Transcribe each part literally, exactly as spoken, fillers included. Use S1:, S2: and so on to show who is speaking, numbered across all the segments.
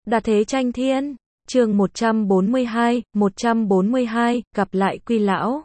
S1: Đa thế tranh thiên, chương một trăm bốn mươi hai, một trăm bốn mươi hai, gặp lại Quy lão.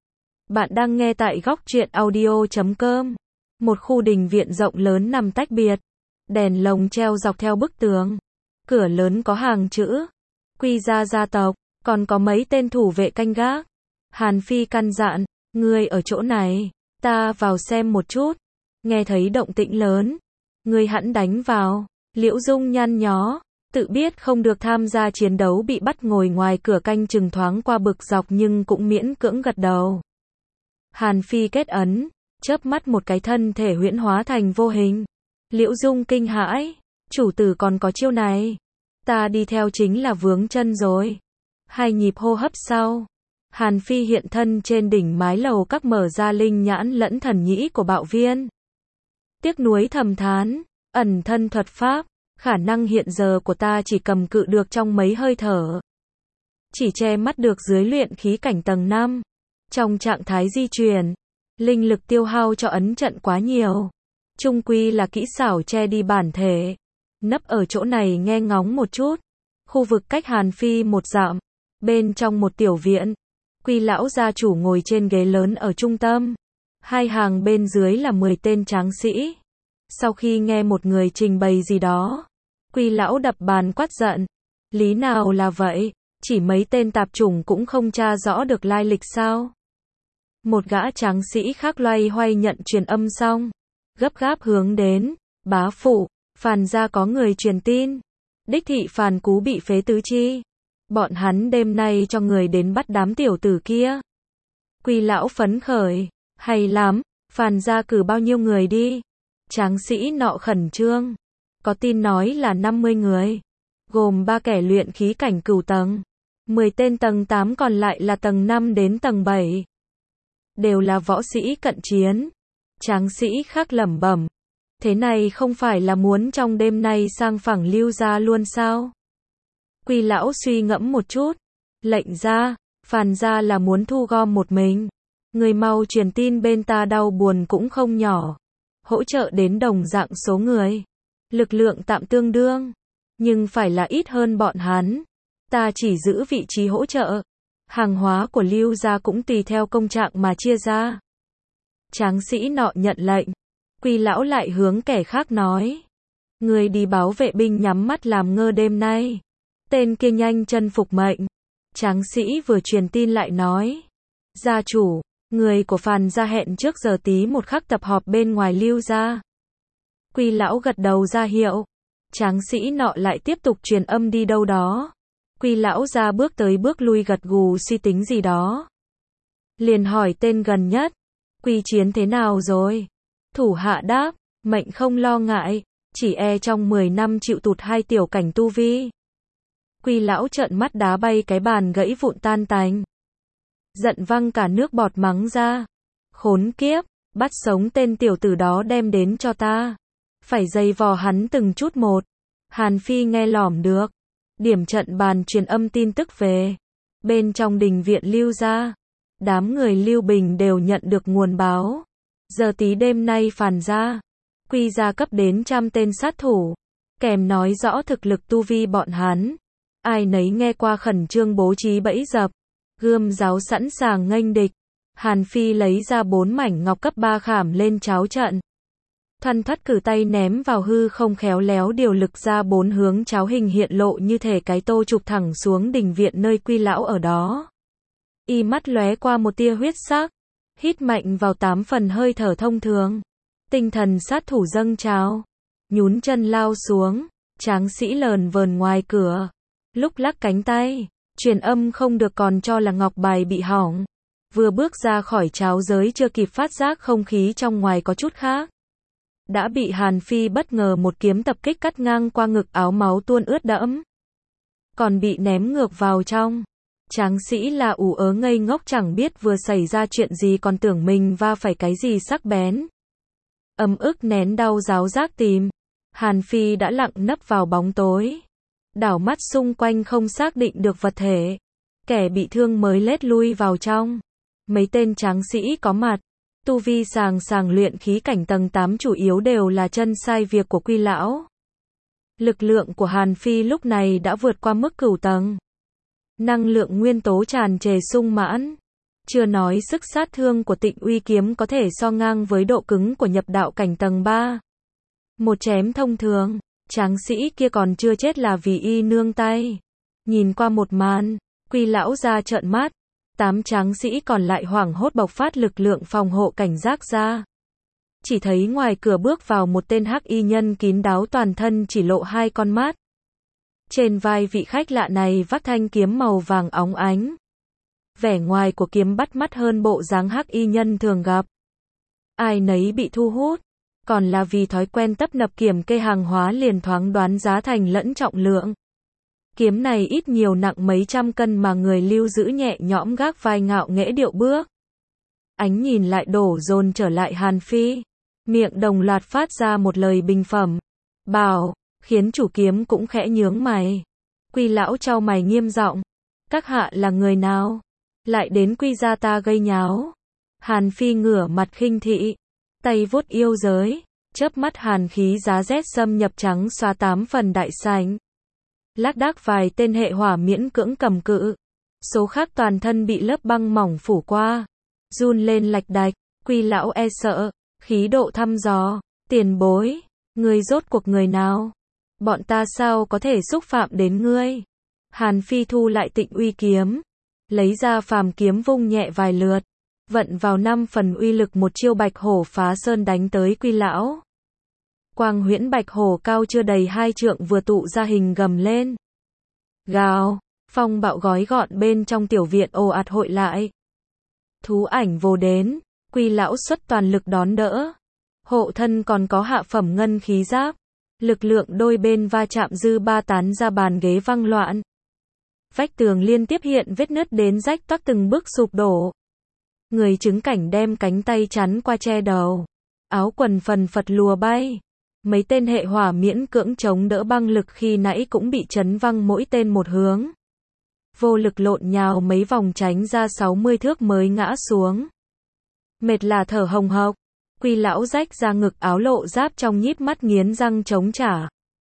S1: Bạn đang nghe tại góc truyện audio chấm com. Một khu đình viện rộng lớn nằm tách biệt. Đèn lồng treo dọc theo bức tường. Cửa lớn có hàng chữ Quy gia gia tộc, còn có mấy tên thủ vệ canh gác. Hàn Phi căn dặn, ngươi ở chỗ này, ta vào xem một chút. Nghe thấy động tĩnh lớn, ngươi hẵn đánh vào. Liễu Dung nhăn nhó, tự biết không được tham gia chiến đấu bị bắt ngồi ngoài cửa canh chừng thoáng qua bực dọc nhưng cũng miễn cưỡng gật đầu. Hàn Phi kết ấn, chớp mắt một cái thân thể huyễn hóa thành vô hình. Liễu Dung kinh hãi, chủ tử còn có chiêu này. Ta đi theo chính là vướng chân rồi. Hai nhịp hô hấp sau, Hàn Phi hiện thân trên đỉnh mái lầu các mở ra linh nhãn lẫn thần nhĩ của Bạo Viên. Tiếc nuối thầm thán, ẩn thân thuật pháp, khả năng hiện giờ của ta chỉ cầm cự được trong mấy hơi thở. Chỉ che mắt được dưới luyện khí cảnh tầng năm. Trong trạng thái di chuyển, linh lực tiêu hao cho ấn trận quá nhiều. Chung quy là kỹ xảo che đi bản thể. Nấp ở chỗ này nghe ngóng một chút. Khu vực cách Hàn Phi một dặm. Bên trong một tiểu viện, Quy lão gia chủ ngồi trên ghế lớn ở trung tâm. Hai hàng bên dưới là mười tên tráng sĩ. Sau khi nghe một người trình bày gì đó, Quy lão đập bàn quát giận. Lý nào là vậy? Chỉ mấy tên tạp chủng cũng không tra rõ được lai lịch sao? Một gã tráng sĩ khác loay hoay nhận truyền âm xong, gấp gáp hướng đến. Bá phụ, Phàn gia có người truyền tin. Đích thị Phàn Cú bị phế tứ chi. Bọn hắn đêm nay cho người đến bắt đám tiểu tử kia. Quy lão phấn khởi. Hay lắm, Phàn gia cử bao nhiêu người đi? Tráng sĩ nọ khẩn trương. Có tin nói là năm mươi người. Gồm ba kẻ luyện khí cảnh cửu tầng. mười tên tầng tám còn lại là tầng năm đến tầng bảy. Đều là võ sĩ cận chiến. Tráng sĩ khác lẩm bẩm. Thế này không phải là muốn trong đêm nay sang phẳng Lưu gia luôn sao? Quy lão suy ngẫm một chút. Lệnh ra, Phàn gia là muốn thu gom một mình. Người mau truyền tin bên ta đau buồn cũng không nhỏ. Hỗ trợ đến đồng dạng số người. Lực lượng tạm tương đương. Nhưng phải là ít hơn bọn hắn. Ta chỉ giữ vị trí hỗ trợ. Hàng hóa của Lưu gia cũng tùy theo công trạng mà chia ra. Tráng sĩ nọ nhận lệnh. Quy lão lại hướng kẻ khác nói. Người đi báo vệ binh nhắm mắt làm ngơ đêm nay. Tên kia nhanh chân phục mệnh. Tráng sĩ vừa truyền tin lại nói. Gia chủ, người của Phàn gia hẹn trước giờ tí một khắc tập họp bên ngoài Lưu gia. Quy lão gật đầu ra hiệu. Tráng sĩ nọ lại tiếp tục truyền âm đi đâu đó. Quy lão ra bước tới bước lui gật gù suy tính gì đó. Liền hỏi tên gần nhất. Quy chiến thế nào rồi? Thủ hạ đáp, mệnh không lo ngại, chỉ e trong mười năm chịu tụt hai tiểu cảnh tu vi. Quy lão trợn mắt đá bay cái bàn gãy vụn tan tành. Giận văng cả nước bọt mắng ra. Khốn kiếp, bắt sống tên tiểu tử đó đem đến cho ta. Phải dày vò hắn từng chút một. Hàn Phi nghe lỏm được. Điểm trận bàn truyền âm tin tức về. Bên trong đình viện Lưu gia, đám người Lưu Bình đều nhận được nguồn báo. Giờ tí đêm nay Phàn gia, Quy gia cấp đến trăm tên sát thủ. Kèm nói rõ thực lực tu vi bọn hắn. Ai nấy nghe qua khẩn trương bố trí bẫy dập. Gươm giáo sẵn sàng nghênh địch. Hàn Phi lấy ra bốn mảnh ngọc cấp ba khảm lên cháo trận. Thoăn thoắt cử tay ném vào hư không khéo léo điều lực ra bốn hướng cháo hình hiện lộ như thể cái tô chụp thẳng xuống đình viện nơi Quy lão ở đó. Y mắt lóe qua một tia huyết sắc. Hít mạnh vào tám phần hơi thở thông thường. Tinh thần sát thủ dâng trào. Nhún chân lao xuống. Tráng sĩ lờn vờn ngoài cửa. Lúc lắc cánh tay. Truyền âm không được còn cho là ngọc bài bị hỏng. Vừa bước ra khỏi cháo giới chưa kịp phát giác không khí trong ngoài có chút khác. Đã bị Hàn Phi bất ngờ một kiếm tập kích cắt ngang qua ngực áo máu tuôn ướt đẫm. Còn bị ném ngược vào trong. Tráng sĩ là ủ ớ ngây ngốc chẳng biết vừa xảy ra chuyện gì còn tưởng mình va phải cái gì sắc bén. Ấm ức nén đau ráo rác tìm. Hàn Phi đã lặng nấp vào bóng tối. Đảo mắt xung quanh không xác định được vật thể. Kẻ bị thương mới lết lui vào trong. Mấy tên tráng sĩ có mặt. Tu vi sàng sàng luyện khí cảnh tầng tám chủ yếu đều là chân sai việc của Quy lão. Lực lượng của Hàn Phi lúc này đã vượt qua mức cửu tầng. Năng lượng nguyên tố tràn trề sung mãn. Chưa nói sức sát thương của Tịnh Uy kiếm có thể so ngang với độ cứng của nhập đạo cảnh tầng ba. Một chém thông thường, tráng sĩ kia còn chưa chết là vì y nương tay. Nhìn qua một màn, Quy lão ra trợn mắt. Tám tráng sĩ còn lại hoảng hốt bộc phát lực lượng phòng hộ cảnh giác ra. Chỉ thấy ngoài cửa bước vào một tên hắc y nhân kín đáo toàn thân chỉ lộ hai con mắt. Trên vai vị khách lạ này vác thanh kiếm màu vàng óng ánh. Vẻ ngoài của kiếm bắt mắt hơn bộ dáng hắc y nhân thường gặp. Ai nấy bị thu hút, còn là vì thói quen tấp nập kiểm kê hàng hóa liền thoáng đoán giá thành lẫn trọng lượng. Kiếm này ít nhiều nặng mấy trăm cân mà người lưu giữ nhẹ nhõm gác vai ngạo nghễ điệu bước. Ánh nhìn lại đổ dồn trở lại Hàn Phi. Miệng đồng loạt phát ra một lời bình phẩm. Bảo, khiến chủ kiếm cũng khẽ nhướng mày. Quy lão trao mày nghiêm giọng. Các hạ là người nào? Lại đến Quy gia ta gây nháo. Hàn Phi ngửa mặt khinh thị. Tay vuốt yêu giới. Chớp mắt hàn khí giá rét xâm nhập trắng xóa tám phần đại sảnh. Lác đác vài tên hệ hỏa miễn cưỡng cầm cự. Số khác toàn thân bị lớp băng mỏng phủ qua. Run lên lạch đạch. Quy lão e sợ. Khí độ thăm dò. Tiền bối. Ngươi rốt cuộc người nào? Bọn ta sao có thể xúc phạm đến ngươi? Hàn Phi thu lại Tịnh Uy kiếm. Lấy ra phàm kiếm vung nhẹ vài lượt. Vận vào năm phần uy lực một chiêu bạch hổ phá sơn đánh tới Quy lão. Quang huyễn bạch hổ cao chưa đầy hai trượng vừa tụ ra hình gầm lên. Gào, phong bạo gói gọn bên trong tiểu viện ồ ạt hội lại. Thú ảnh vồ đến, Quy lão xuất toàn lực đón đỡ. Hộ thân còn có hạ phẩm ngân khí giáp. Lực lượng đôi bên va chạm dư ba tán ra bàn ghế văng loạn. Vách tường liên tiếp hiện vết nứt đến rách toác từng bước sụp đổ. Người chứng cảnh đem cánh tay chắn qua che đầu. Áo quần phần phật lùa bay. Mấy tên hệ hỏa miễn cưỡng chống đỡ băng lực khi nãy cũng bị chấn văng mỗi tên một hướng. Vô lực lộn nhào mấy vòng tránh ra sáu mươi thước mới ngã xuống. Mệt là thở hồng hộc. Quy lão rách ra ngực áo lộ giáp trong nhíp mắt nghiến răng chống trả.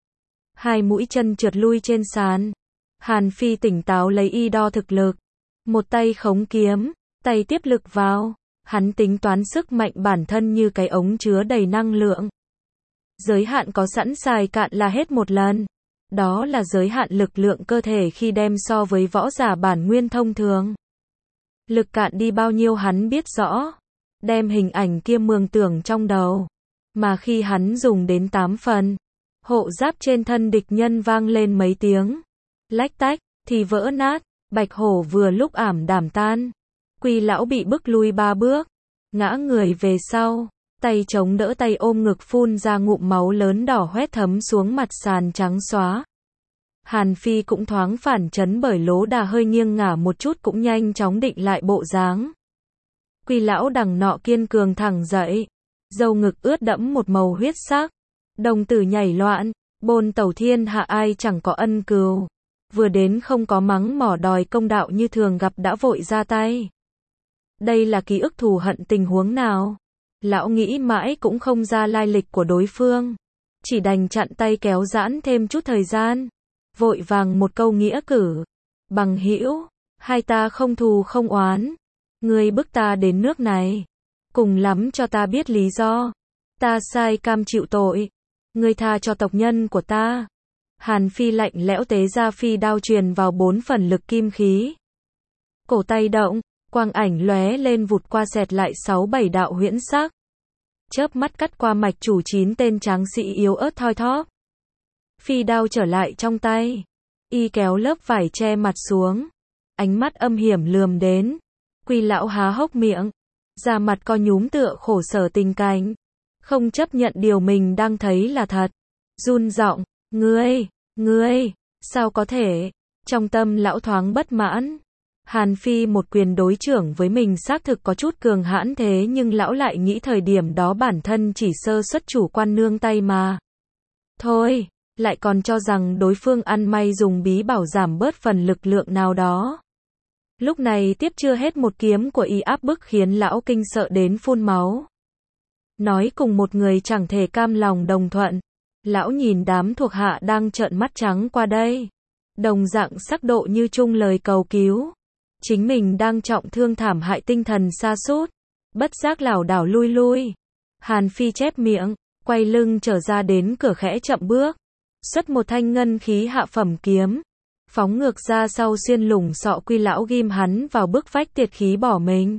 S1: Hai mũi chân trượt lui trên sàn. Hàn Phi tỉnh táo lấy y đo thực lực. Một tay khống kiếm, tay tiếp lực vào. Hắn tính toán sức mạnh bản thân như cái ống chứa đầy năng lượng. Giới hạn có sẵn xài cạn là hết một lần. Đó là giới hạn lực lượng cơ thể khi đem so với võ giả bản nguyên thông thường. Lực cạn đi bao nhiêu hắn biết rõ. Đem hình ảnh kia mường tưởng trong đầu. Mà khi hắn dùng đến tám phần, hộ giáp trên thân địch nhân vang lên mấy tiếng. Lách tách, thì vỡ nát, bạch hổ vừa lúc ảm đảm tan. Quy lão bị bức lui ba bước, ngã người về sau, tay chống đỡ tay ôm ngực phun ra ngụm máu lớn đỏ hoét thấm xuống mặt sàn trắng xóa. Hàn Phi cũng thoáng phản chấn bởi lố đà hơi nghiêng ngả một chút cũng nhanh chóng định lại bộ dáng. Quy lão đằng nọ kiên cường thẳng dậy, dâu ngực ướt đẫm một màu huyết sắc, đồng tử nhảy loạn, bôn tẩu thiên hạ ai chẳng có ân cừu. Vừa đến không có mắng mỏ đòi công đạo như thường gặp đã vội ra tay. Đây là ký ức thù hận tình huống nào? Lão nghĩ mãi cũng không ra lai lịch của đối phương. Chỉ đành chặn tay kéo giãn thêm chút thời gian. Vội vàng một câu nghĩa cử. Bằng hữu, hai ta không thù không oán. Ngươi bức ta đến nước này. Cùng lắm cho ta biết lý do. Ta sai cam chịu tội. Ngươi tha cho tộc nhân của ta. Hàn Phi lạnh lẽo tế ra phi đao truyền vào bốn phần lực kim khí. Cổ tay động, quang ảnh lóe lên vụt qua xẹt lại sáu bảy đạo huyễn sắc. Chớp mắt cắt qua mạch chủ chín tên tráng sĩ yếu ớt thoi thóp. Phi đao trở lại trong tay. Y kéo lớp vải che mặt xuống. Ánh mắt âm hiểm lườm đến. Quy lão há hốc miệng. Da mặt co nhúm tựa khổ sở tình cảnh. Không chấp nhận điều mình đang thấy là thật. Run giọng, ngươi, ngươi, sao có thể? Trong tâm lão thoáng bất mãn. Hàn Phi một quyền đối trưởng với mình xác thực có chút cường hãn thế nhưng lão lại nghĩ thời điểm đó bản thân chỉ sơ suất chủ quan nương tay mà. Thôi, lại còn cho rằng đối phương ăn may dùng bí bảo giảm bớt phần lực lượng nào đó. Lúc này tiếp chưa hết một kiếm của y áp bức khiến lão kinh sợ đến phun máu. Nói cùng một người chẳng thể cam lòng đồng thuận. Lão nhìn đám thuộc hạ đang trợn mắt trắng qua đây. Đồng dạng sắc độ như chung lời cầu cứu. Chính mình đang trọng thương thảm hại tinh thần sa sút. Bất giác lảo đảo lui lui. Hàn Phi chép miệng, quay lưng trở ra đến cửa khẽ chậm bước. Xuất một thanh ngân khí hạ phẩm kiếm. Phóng ngược ra sau xuyên lủng sọ Quy lão ghim hắn vào bức vách tiệt khí bỏ mình.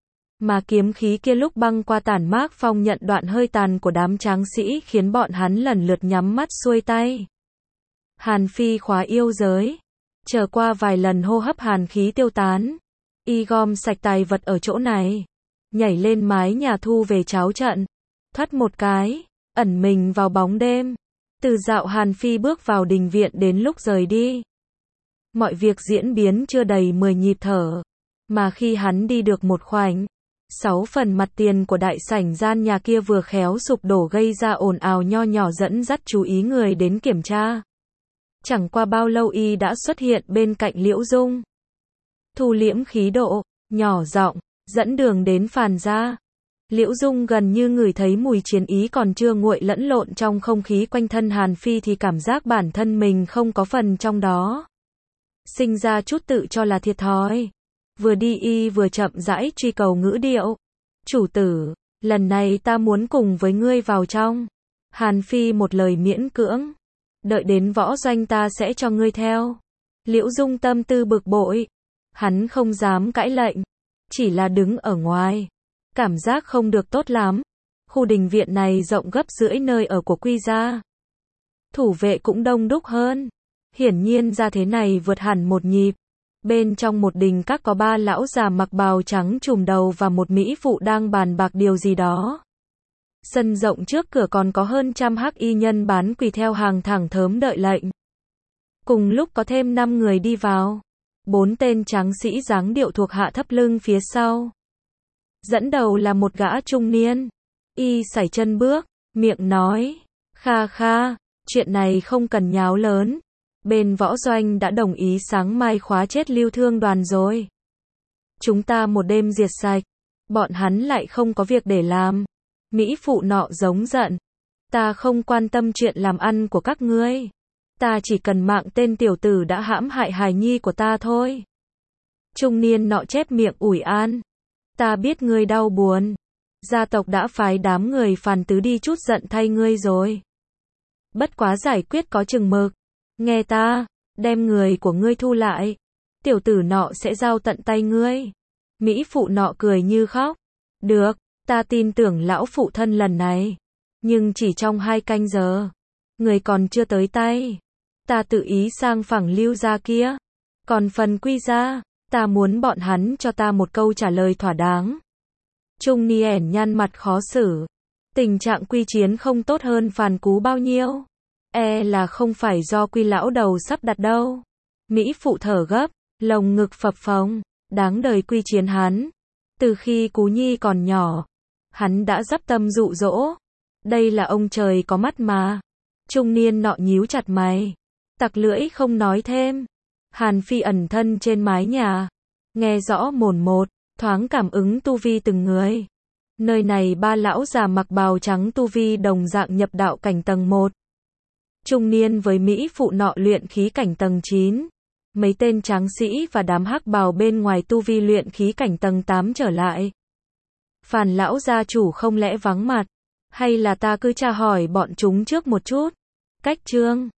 S1: Mà kiếm khí kia lúc băng qua tản mác phong nhận đoạn hơi tàn của đám tráng sĩ khiến bọn hắn lần lượt nhắm mắt xuôi tay. Hàn Phi khóa yêu giới. Chờ qua vài lần hô hấp hàn khí tiêu tán. Y gom sạch tài vật ở chỗ này. Nhảy lên mái nhà thu về cháo trận. Thoát một cái, ẩn mình vào bóng đêm. Từ dạo Hàn Phi bước vào đình viện đến lúc rời đi. Mọi việc diễn biến chưa đầy mười nhịp thở. Mà khi hắn đi được một khoảnh, sáu phần mặt tiền của đại sảnh gian nhà kia vừa khéo sụp đổ gây ra ồn ào nho nhỏ dẫn dắt chú ý người đến kiểm tra. Chẳng qua bao lâu y đã xuất hiện bên cạnh Liễu Dung. Thu liễm khí độ, nhỏ giọng, dẫn đường đến Phàn gia. Liễu Dung gần như ngửi thấy mùi chiến ý còn chưa nguội lẫn lộn trong không khí quanh thân Hàn Phi thì cảm giác bản thân mình không có phần trong đó. Sinh ra chút tự cho là thiệt thòi. Vừa đi y vừa chậm rãi truy cầu ngữ điệu. Chủ tử, lần này ta muốn cùng với ngươi vào trong. Hàn Phi một lời miễn cưỡng. Đợi đến võ doanh ta sẽ cho ngươi theo. Liễu Dung tâm tư bực bội. Hắn không dám cãi lệnh. Chỉ là đứng ở ngoài. Cảm giác không được tốt lắm. Khu đình viện này rộng gấp rưỡi nơi ở của Quy gia. Thủ vệ cũng đông đúc hơn. Hiển nhiên ra thế này vượt hẳn một nhịp. Bên trong một đình các có ba lão già mặc bào trắng trùm đầu và một mỹ phụ đang bàn bạc điều gì đó. Sân rộng trước cửa còn có hơn trăm hắc y nhân bán quỳ theo hàng thẳng thớm đợi lệnh. Cùng lúc có thêm năm người đi vào. Bốn tên tráng sĩ dáng điệu thuộc hạ thấp lưng phía sau. Dẫn đầu là một gã trung niên. Y sải chân bước, miệng nói. Kha kha, chuyện này không cần nháo lớn. Bên võ doanh đã đồng ý sáng mai khóa chết Lưu Thương đoàn rồi. Chúng ta một đêm diệt sạch. Bọn hắn lại không có việc để làm. Mỹ phụ nọ giống giận. Ta không quan tâm chuyện làm ăn của các ngươi. Ta chỉ cần mạng tên tiểu tử đã hãm hại hài nhi của ta thôi. Trung niên nọ chép miệng ủi an. Ta biết ngươi đau buồn. Gia tộc đã phái đám người Phàn tứ đi chút giận thay ngươi rồi. Bất quá giải quyết có chừng mực. Nghe ta, đem người của ngươi thu lại. Tiểu tử nọ sẽ giao tận tay ngươi. Mỹ phụ nọ cười như khóc. Được, ta tin tưởng lão phụ thân lần này. Nhưng chỉ trong hai canh giờ. Người còn chưa tới tay. Ta tự ý sang phẳng Lưu gia kia. Còn phần Quy gia, ta muốn bọn hắn cho ta một câu trả lời thỏa đáng. Trung niên nhăn mặt khó xử. Tình trạng Quy chiến không tốt hơn Phàn Cú bao nhiêu. E là không phải do Quy lão đầu sắp đặt đâu. Mỹ phụ thở gấp, lồng ngực phập phồng. Đáng đời Quy chiến hắn. Từ khi Cú nhi còn nhỏ, hắn đã dắp tâm dụ dỗ. Đây là ông trời có mắt mà. Trung niên nọ nhíu chặt mày. Tặc lưỡi không nói thêm. Hàn Phi ẩn thân trên mái nhà. Nghe rõ mồn một, thoáng cảm ứng tu vi từng người. Nơi này ba lão già mặc bào trắng tu vi đồng dạng nhập đạo cảnh tầng một. Trung niên với Mỹ phụ nọ luyện khí cảnh tầng chín. Mấy tên tráng sĩ và đám hắc bào bên ngoài tu vi luyện khí cảnh tầng tám trở lại. Phàn lão gia chủ không lẽ vắng mặt. Hay là ta cứ tra hỏi bọn chúng trước một chút. Cách chương